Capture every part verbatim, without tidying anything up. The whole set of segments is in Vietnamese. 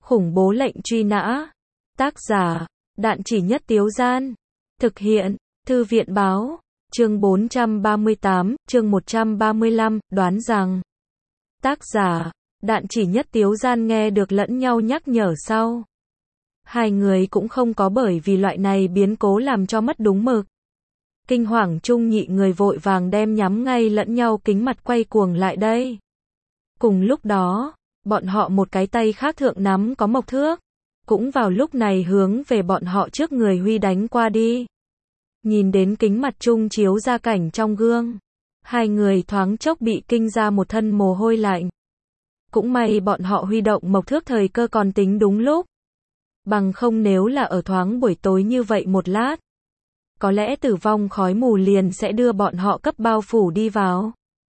Khủng bố lệnh truy nã. Tác giả, Đạn Chỉ Nhất Tiếu Gian. Thực hiện, Thư viện Báo. Chương bốn trăm ba mươi tám, chương một trăm ba mươi lăm, đoán rằng. Tác giả, Đạn Chỉ Nhất Tiếu Gian nghe được lẫn nhau nhắc nhở sau. Hai người cũng không có bởi vì loại này biến cố làm cho mất đúng mực. Kinh hoàng chung nhị người vội vàng đem nhắm ngay lẫn nhau kính mặt quay cuồng lại đây. Cùng lúc đó, bọn họ một cái tay khác thượng nắm có mộc thước, cũng vào lúc này hướng về bọn họ trước người huy đánh qua đi. Nhìn đến kính mặt chung chiếu ra cảnh trong gương, hai người thoáng chốc bị kinh ra một thân mồ hôi lạnh. Cũng may bọn họ huy động mộc thước thời cơ còn tính đúng lúc. Bằng không nếu là ở thoáng buổi tối như vậy một lát, có lẽ tử vong khói mù liền sẽ đưa bọn họ cấp bao phủ đi vào.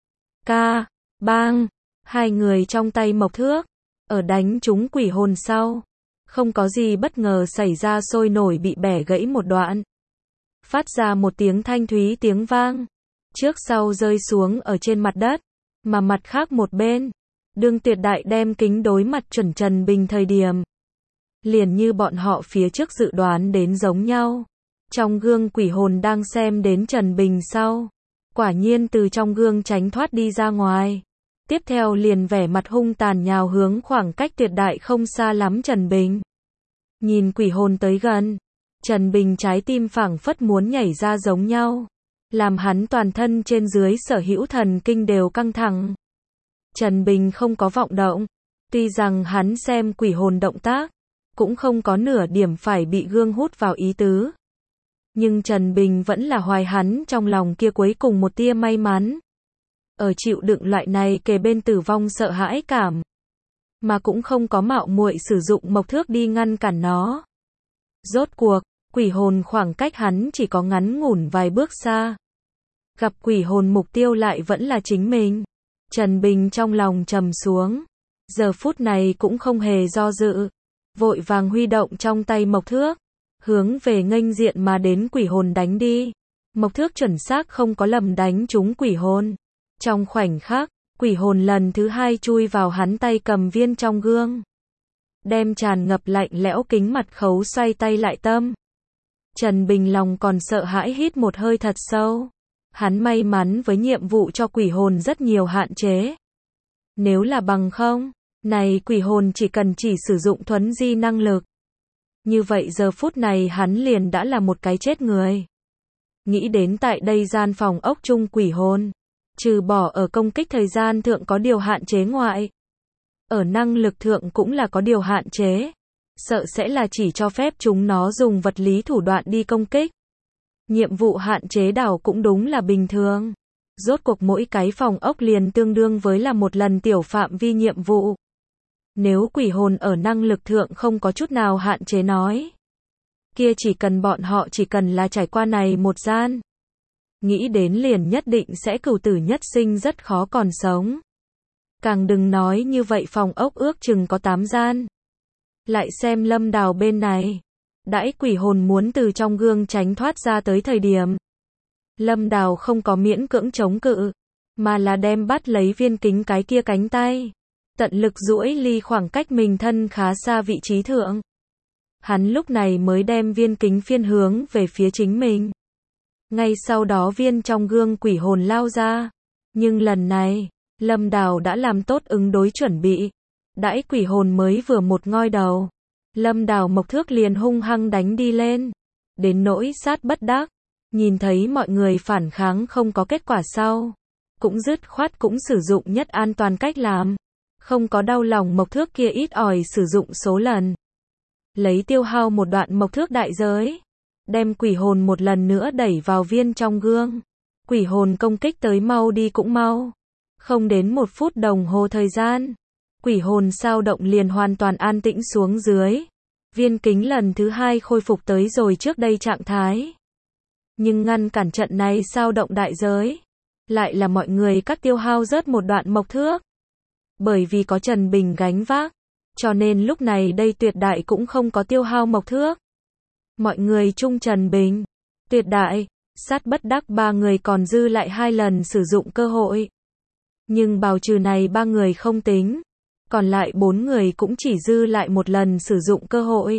Ca, bang, hai người trong tay mộc thước, ở đánh trúng quỷ hồn sau. Không có gì bất ngờ xảy ra, sôi nổi bị bẻ gãy một đoạn. Phát ra một tiếng thanh thúy tiếng vang. Trước sau rơi xuống ở trên mặt đất. Mà mặt khác một bên, đương Tuyệt Đại đem kính đối mặt chuẩn Trần Bình thời điểm. Liền như bọn họ phía trước dự đoán đến giống nhau. Trong gương quỷ hồn đang xem đến Trần Bình sau. Quả nhiên từ trong gương tránh thoát đi ra ngoài. Tiếp theo liền vẻ mặt hung tàn nhào hướng khoảng cách Tuyệt Đại không xa lắm Trần Bình. Nhìn quỷ hồn tới gần, Trần Bình trái tim phảng phất muốn nhảy ra giống nhau. Làm hắn toàn thân trên dưới sở hữu thần kinh đều căng thẳng. Trần Bình không có vọng động. Tuy rằng hắn xem quỷ hồn động tác, cũng không có nửa điểm phải bị gương hút vào ý tứ. Nhưng Trần Bình vẫn là hoài hắn trong lòng kia cuối cùng một tia may mắn. Ở chịu đựng loại này kề bên tử vong sợ hãi cảm. Mà cũng không có mạo muội sử dụng mộc thước đi ngăn cản nó. Rốt cuộc, quỷ hồn khoảng cách hắn chỉ có ngắn ngủn vài bước xa. Gặp quỷ hồn mục tiêu lại vẫn là chính mình. Trần Bình trong lòng trầm xuống. Giờ phút này cũng không hề do dự. Vội vàng huy động trong tay mộc thước. Hướng về nghênh diện mà đến quỷ hồn đánh đi. Mộc thước chuẩn xác không có lầm đánh trúng quỷ hồn. Trong khoảnh khắc, quỷ hồn lần thứ hai chui vào hắn tay cầm viên trong gương. Đem tràn ngập lạnh lẽo kính mặt khấu xoay tay lại tâm. Trần Bình lòng còn sợ hãi hít một hơi thật sâu. Hắn may mắn với nhiệm vụ cho quỷ hồn rất nhiều hạn chế. Nếu là bằng không, này quỷ hồn chỉ cần chỉ sử dụng thuấn di năng lực. Như vậy giờ phút này hắn liền đã là một cái chết người. Nghĩ đến tại đây gian phòng ốc chung quỷ hồn. Trừ bỏ ở công kích thời gian thượng có điều hạn chế ngoại. Ở năng lực thượng cũng là có điều hạn chế. Sợ sẽ là chỉ cho phép chúng nó dùng vật lý thủ đoạn đi công kích. Nhiệm vụ hạn chế đảo cũng đúng là bình thường. Rốt cuộc mỗi cái phòng ốc liền tương đương với là một lần tiểu phạm vi nhiệm vụ. Nếu quỷ hồn ở năng lực thượng không có chút nào hạn chế nói. Kia chỉ cần bọn họ chỉ cần là trải qua này một gian. Nghĩ đến liền nhất định sẽ cửu tử nhất sinh rất khó còn sống. Càng đừng nói như vậy phòng ốc ước chừng có tám gian. Lại xem Lâm Đào bên này. Đãi quỷ hồn muốn từ trong gương tránh thoát ra tới thời điểm. Lâm Đào không có miễn cưỡng chống cự. Mà là đem bắt lấy viên kính cái kia cánh tay. Tận lực duỗi ly khoảng cách mình thân khá xa vị trí thượng. Hắn lúc này mới đem viên kính phiên hướng về phía chính mình. Ngay sau đó viên trong gương quỷ hồn lao ra. Nhưng lần này, Lâm Đào đã làm tốt ứng đối chuẩn bị. Đãi quỷ hồn mới vừa một ngoi đầu. Lâm Đào mộc thước liền hung hăng đánh đi lên. Đến nỗi sát bất đắc. Nhìn thấy mọi người phản kháng không có kết quả sau. Cũng dứt khoát cũng sử dụng nhất an toàn cách làm. Không có đau lòng mộc thước kia ít ỏi sử dụng số lần. Lấy tiêu hao một đoạn mộc thước đại giới. Đem quỷ hồn một lần nữa đẩy vào viên trong gương. Quỷ hồn công kích tới mau đi cũng mau. Không đến một phút đồng hồ thời gian. Quỷ hồn sao động liền hoàn toàn an tĩnh xuống dưới. Viên kính lần thứ hai khôi phục tới rồi trước đây trạng thái. Nhưng ngăn cản trận này sao động đại giới. Lại là mọi người cắt tiêu hao rớt một đoạn mộc thước. Bởi vì có Trần Bình gánh vác. Cho nên lúc này đây Tuyệt Đại cũng không có tiêu hao mộc thước. Mọi người chung Trần Bình, Tuyệt Đại, sát bất đắc ba người còn dư lại hai lần sử dụng cơ hội. Nhưng bào trừ này ba người không tính. Còn lại bốn người cũng chỉ dư lại một lần sử dụng cơ hội.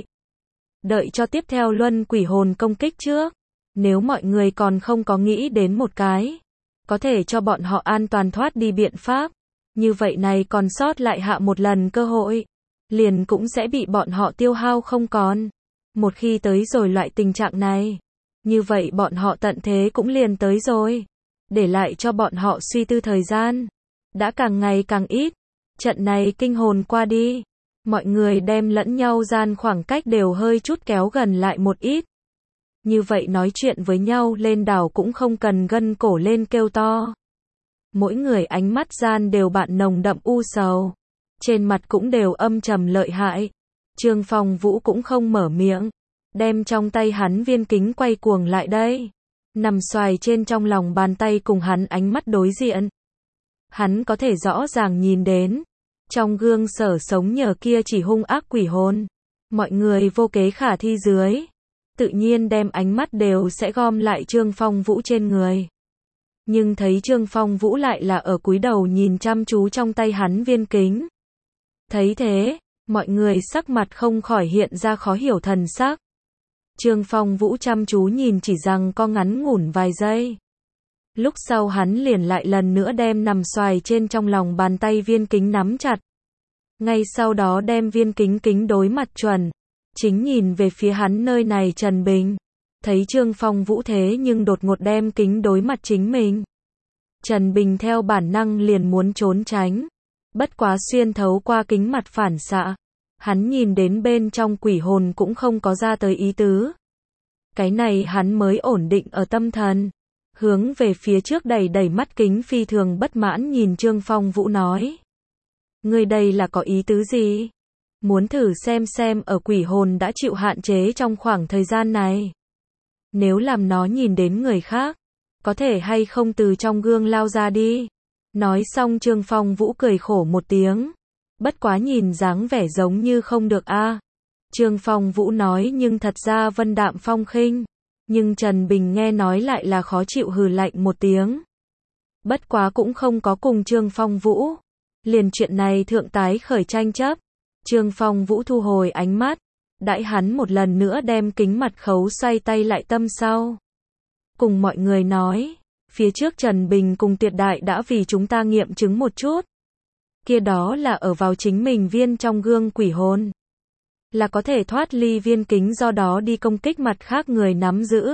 Đợi cho tiếp theo luân quỷ hồn công kích trước. Nếu mọi người còn không có nghĩ đến một cái, có thể cho bọn họ an toàn thoát đi biện pháp, như vậy này còn sót lại hạ một lần cơ hội, liền cũng sẽ bị bọn họ tiêu hao không còn. Một khi tới rồi loại tình trạng này, như vậy bọn họ tận thế cũng liền tới rồi. Để lại cho bọn họ suy tư thời gian, đã càng ngày càng ít. Trận này kinh hồn qua đi, mọi người đem lẫn nhau gian khoảng cách đều hơi chút kéo gần lại một ít. Như vậy nói chuyện với nhau lên đảo cũng không cần gân cổ lên kêu to. Mỗi người ánh mắt gian đều bạn nồng đậm u sầu. Trên mặt cũng đều âm trầm lợi hại. Trương Phong Vũ cũng không mở miệng. Đem trong tay hắn viên kính quay cuồng lại đây. Nằm xoài trên trong lòng bàn tay cùng hắn ánh mắt đối diện. Hắn có thể rõ ràng nhìn đến. Trong gương sở sống nhờ kia chỉ hung ác quỷ hồn. Mọi người vô kế khả thi dưới. Tự nhiên đem ánh mắt đều sẽ gom lại Trương Phong Vũ trên người. Nhưng thấy Trương Phong Vũ lại là ở cúi đầu nhìn chăm chú trong tay hắn viên kính. Thấy thế, mọi người sắc mặt không khỏi hiện ra khó hiểu thần sắc. Trương Phong Vũ chăm chú nhìn chỉ rằng có ngắn ngủn vài giây. Lúc sau hắn liền lại lần nữa đem nằm xoài trên trong lòng bàn tay viên kính nắm chặt. Ngay sau đó đem viên kính kính đối mặt chuẩn. Chính nhìn về phía hắn nơi này Trần Bình. Thấy Trương Phong Vũ thế nhưng đột ngột đem kính đối mặt chính mình. Trần Bình theo bản năng liền muốn trốn tránh. Bất quá xuyên thấu qua kính mặt phản xạ. Hắn nhìn đến bên trong quỷ hồn cũng không có ra tới ý tứ. Cái này hắn mới ổn định ở tâm thần. Hướng về phía trước đẩy đẩy mắt kính phi thường bất mãn nhìn Trương Phong Vũ nói. Người đây là có ý tứ gì? Muốn thử xem xem ở quỷ hồn đã chịu hạn chế trong khoảng thời gian này. Nếu làm nó nhìn đến người khác, có thể hay không từ trong gương lao ra đi. Nói xong Trương Phong Vũ cười khổ một tiếng. Bất quá nhìn dáng vẻ giống như không được a. Trương Phong Vũ nói nhưng thật ra vân đạm phong khinh. Nhưng Trần Bình nghe nói lại là khó chịu hừ lạnh một tiếng. Bất quá cũng không có cùng Trương Phong Vũ. Liền chuyện này thượng tái khởi tranh chấp. Trương Phong Vũ thu hồi ánh mắt. Đãi hắn một lần nữa đem kính mặt khấu xoay tay lại tâm sau. Cùng mọi người nói. Phía trước Trần Bình cùng Tuyệt Đại đã vì chúng ta nghiệm chứng một chút. Kia đó là ở vào chính mình viên trong gương quỷ hồn. Là có thể thoát ly viên kính do đó đi công kích mặt khác người nắm giữ.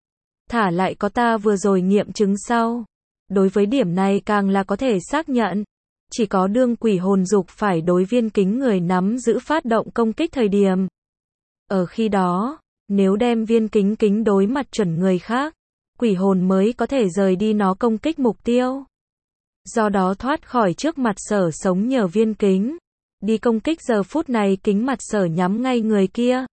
Thả lại có ta vừa rồi nghiệm chứng sau. Đối với điểm này càng là có thể xác nhận. Chỉ có đương quỷ hồn dục phải đối viên kính người nắm giữ phát động công kích thời điểm. Ở khi đó, nếu đem viên kính kính đối mặt chuẩn người khác, quỷ hồn mới có thể rời đi nó công kích mục tiêu. Do đó thoát khỏi trước mặt sở sống nhờ viên kính. Đi công kích giờ phút này kính mặt sở nhắm ngay người kia.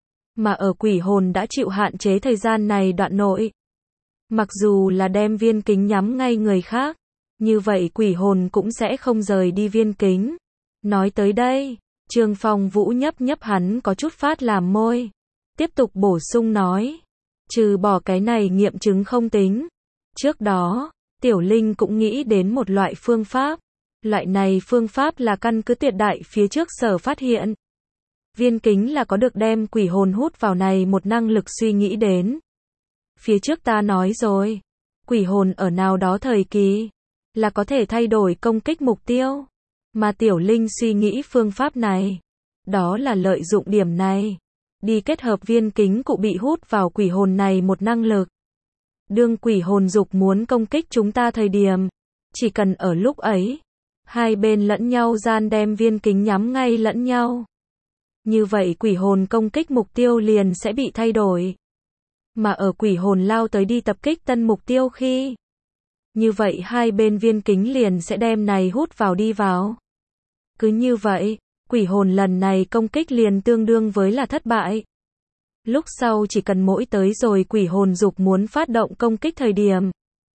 Mà ở quỷ hồn đã chịu hạn chế thời gian này đoạn nội. Mặc dù là đem viên kính nhắm ngay người khác. Như vậy quỷ hồn cũng sẽ không rời đi viên kính. Nói tới đây, Trương Phong Vũ nhấp nhấp hắn có chút phát làm môi. Tiếp tục bổ sung nói. Trừ bỏ cái này nghiệm chứng không tính. Trước đó, Tiểu Linh cũng nghĩ đến một loại phương pháp. Loại này phương pháp là căn cứ Tuyệt Đại phía trước sở phát hiện. Viên kính là có được đem quỷ hồn hút vào này một năng lực suy nghĩ đến. Phía trước ta nói rồi. Quỷ hồn ở nào đó thời kỳ. Là có thể thay đổi công kích mục tiêu. Mà Tiểu Linh suy nghĩ phương pháp này. Đó là lợi dụng điểm này. Đi kết hợp viên kính cụ bị hút vào quỷ hồn này một năng lực. Đương quỷ hồn dục muốn công kích chúng ta thời điểm. Chỉ cần ở lúc ấy. Hai bên lẫn nhau gian đem viên kính nhắm ngay lẫn nhau. Như vậy quỷ hồn công kích mục tiêu liền sẽ bị thay đổi. Mà ở quỷ hồn lao tới đi tập kích tân mục tiêu khi. Như vậy hai bên viên kính liền sẽ đem này hút vào đi vào. Cứ như vậy, quỷ hồn lần này công kích liền tương đương với là thất bại. Lúc sau chỉ cần mỗi tới rồi quỷ hồn dục muốn phát động công kích thời điểm.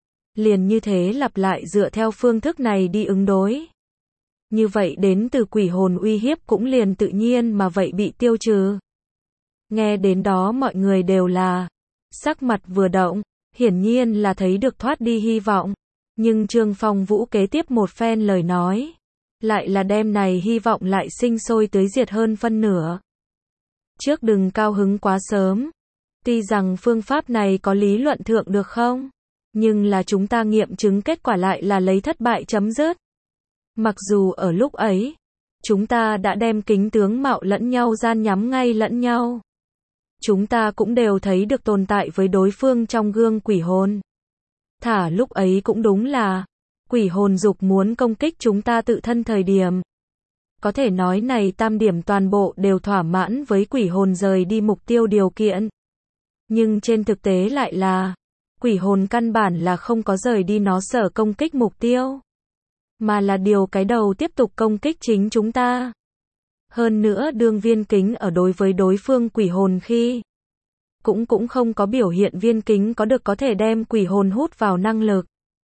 Liền như thế lặp lại dựa theo phương thức này đi ứng đối. Như vậy đến từ quỷ hồn uy hiếp cũng liền tự nhiên mà vậy bị tiêu trừ. Nghe đến đó mọi người đều là sắc mặt vừa động, hiển nhiên là thấy được thoát đi hy vọng. Nhưng Trương Phong Vũ kế tiếp một phen lời nói. lại là đem này hy vọng lại sinh sôi tưới diệt hơn phân nửa. Trước đừng cao hứng quá sớm. Tuy rằng phương pháp này có lý luận thượng được không? Nhưng là chúng ta nghiệm chứng kết quả lại là lấy thất bại chấm dứt. Mặc dù ở lúc ấy, chúng ta đã đem kính tướng mạo lẫn nhau gian nhắm ngay lẫn nhau. Chúng ta cũng đều thấy được tồn tại với đối phương trong gương quỷ hồn. Thả lúc ấy cũng đúng là, quỷ hồn dục muốn công kích chúng ta tự thân thời điểm. Có thể nói này tam điểm toàn bộ đều thỏa mãn với quỷ hồn rời đi mục tiêu điều kiện. Nhưng trên thực tế lại là, quỷ hồn căn bản là không có rời đi nó sở công kích mục tiêu. Mà là điều cái đầu tiếp tục công kích chính chúng ta. Hơn nữa đương viên kính ở đối với đối phương quỷ hồn khi cũng cũng không có biểu hiện viên kính có được có thể đem quỷ hồn hút vào năng lực.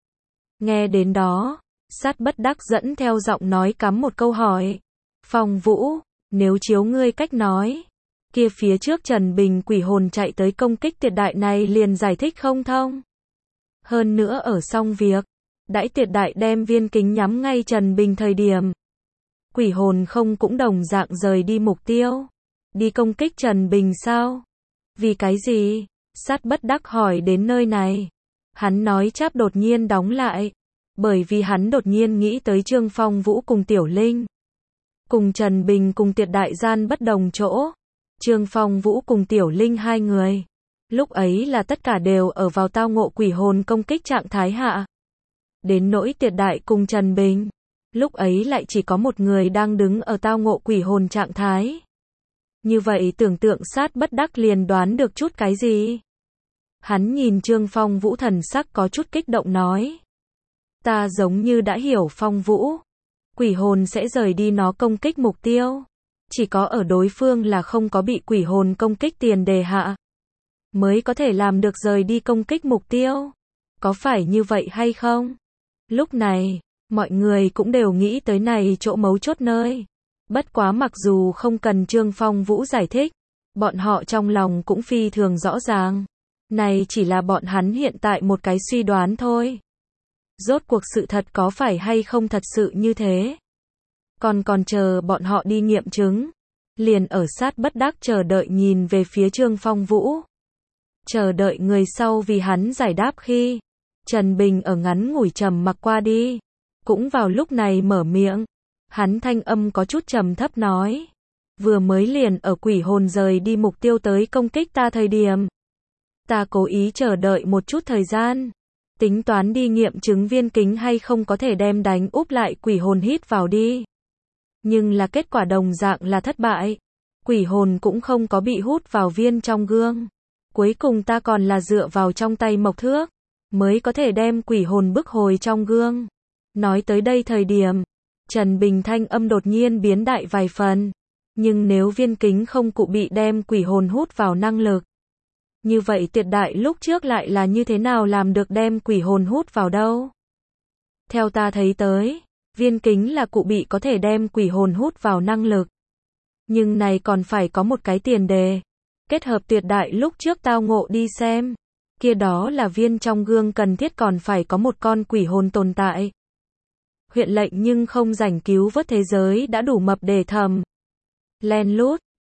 Nghe đến đó, Sát Bất Đắc dẫn theo giọng nói cắm một câu hỏi. Phong Vũ, nếu chiếu ngươi cách nói, kia phía trước Trần Bình quỷ hồn chạy tới công kích Tiệt Đại này liền giải thích không thông. Hơn nữa ở xong việc, đãi Tiệt Đại đem viên kính nhắm ngay Trần Bình thời điểm. Quỷ hồn không cũng đồng dạng rời đi mục tiêu, đi công kích Trần Bình sao? Vì cái gì? Sát Bất Đắc hỏi đến nơi này. Hắn nói cháp đột nhiên đóng lại. Bởi vì hắn đột nhiên nghĩ tới Trương Phong Vũ cùng Tiểu Linh. Cùng Trần Bình cùng Tiệt Đại gian bất đồng chỗ. Trương Phong Vũ cùng Tiểu Linh hai người. Lúc ấy là tất cả đều ở vào tao ngộ quỷ hồn công kích trạng thái hạ. Đến nỗi Tiệt Đại cùng Trần Bình. Lúc ấy lại chỉ có một người đang đứng ở tao ngộ quỷ hồn trạng thái. Như vậy tưởng tượng Sát Bất Đắc liền đoán được chút cái gì. Hắn nhìn Trương Phong Vũ thần sắc có chút kích động nói. Ta giống như đã hiểu Phong Vũ. Quỷ hồn sẽ rời đi nó công kích mục tiêu. Chỉ có ở đối phương là không có bị quỷ hồn công kích tiền đề hạ. Mới có thể làm được rời đi công kích mục tiêu. Có phải như vậy hay không? Lúc này, mọi người cũng đều nghĩ tới này chỗ mấu chốt nơi. Bất quá mặc dù không cần Trương Phong Vũ giải thích, bọn họ trong lòng cũng phi thường rõ ràng. Này chỉ là bọn hắn hiện tại một cái suy đoán thôi. Rốt cuộc sự thật có phải hay không thật sự như thế? Còn còn chờ bọn họ đi nghiệm chứng. Liền ở Sát Bất Đắc chờ đợi nhìn về phía Trương Phong Vũ. Chờ đợi người sau vì hắn giải đáp khi Trần Bình ở ngắn ngủi trầm mặc qua đi. Cũng vào lúc này mở miệng. Hắn thanh âm có chút trầm thấp nói. Vừa mới liền ở quỷ hồn rời đi mục tiêu tới công kích ta thời điểm. Ta cố ý chờ đợi một chút thời gian. Tính toán đi nghiệm chứng viên kính hay không có thể đem đánh úp lại quỷ hồn hít vào đi. Nhưng là kết quả đồng dạng là thất bại. Quỷ hồn cũng không có bị hút vào viên trong gương. Cuối cùng ta còn là dựa vào trong tay mộc thước. Mới có thể đem quỷ hồn bức hồi trong gương. Nói tới đây thời điểm. Trần Bình thanh âm đột nhiên biến đại vài phần. Nhưng nếu viên kính không cụ bị đem quỷ hồn hút vào năng lực. Như vậy Tiệt Đại lúc trước lại là như thế nào làm được đem quỷ hồn hút vào đâu? Theo ta thấy tới, viên kính là cụ bị có thể đem quỷ hồn hút vào năng lực. Nhưng này còn phải có một cái tiền đề. Kết hợp Tiệt Đại lúc trước tao ngộ đi xem. Kia đó là viên trong gương cần thiết còn phải có một con quỷ hồn tồn tại. Huyện lệnh nhưng không rảnh cứu vớt thế giới đã đủ mập để thầm. Len lút,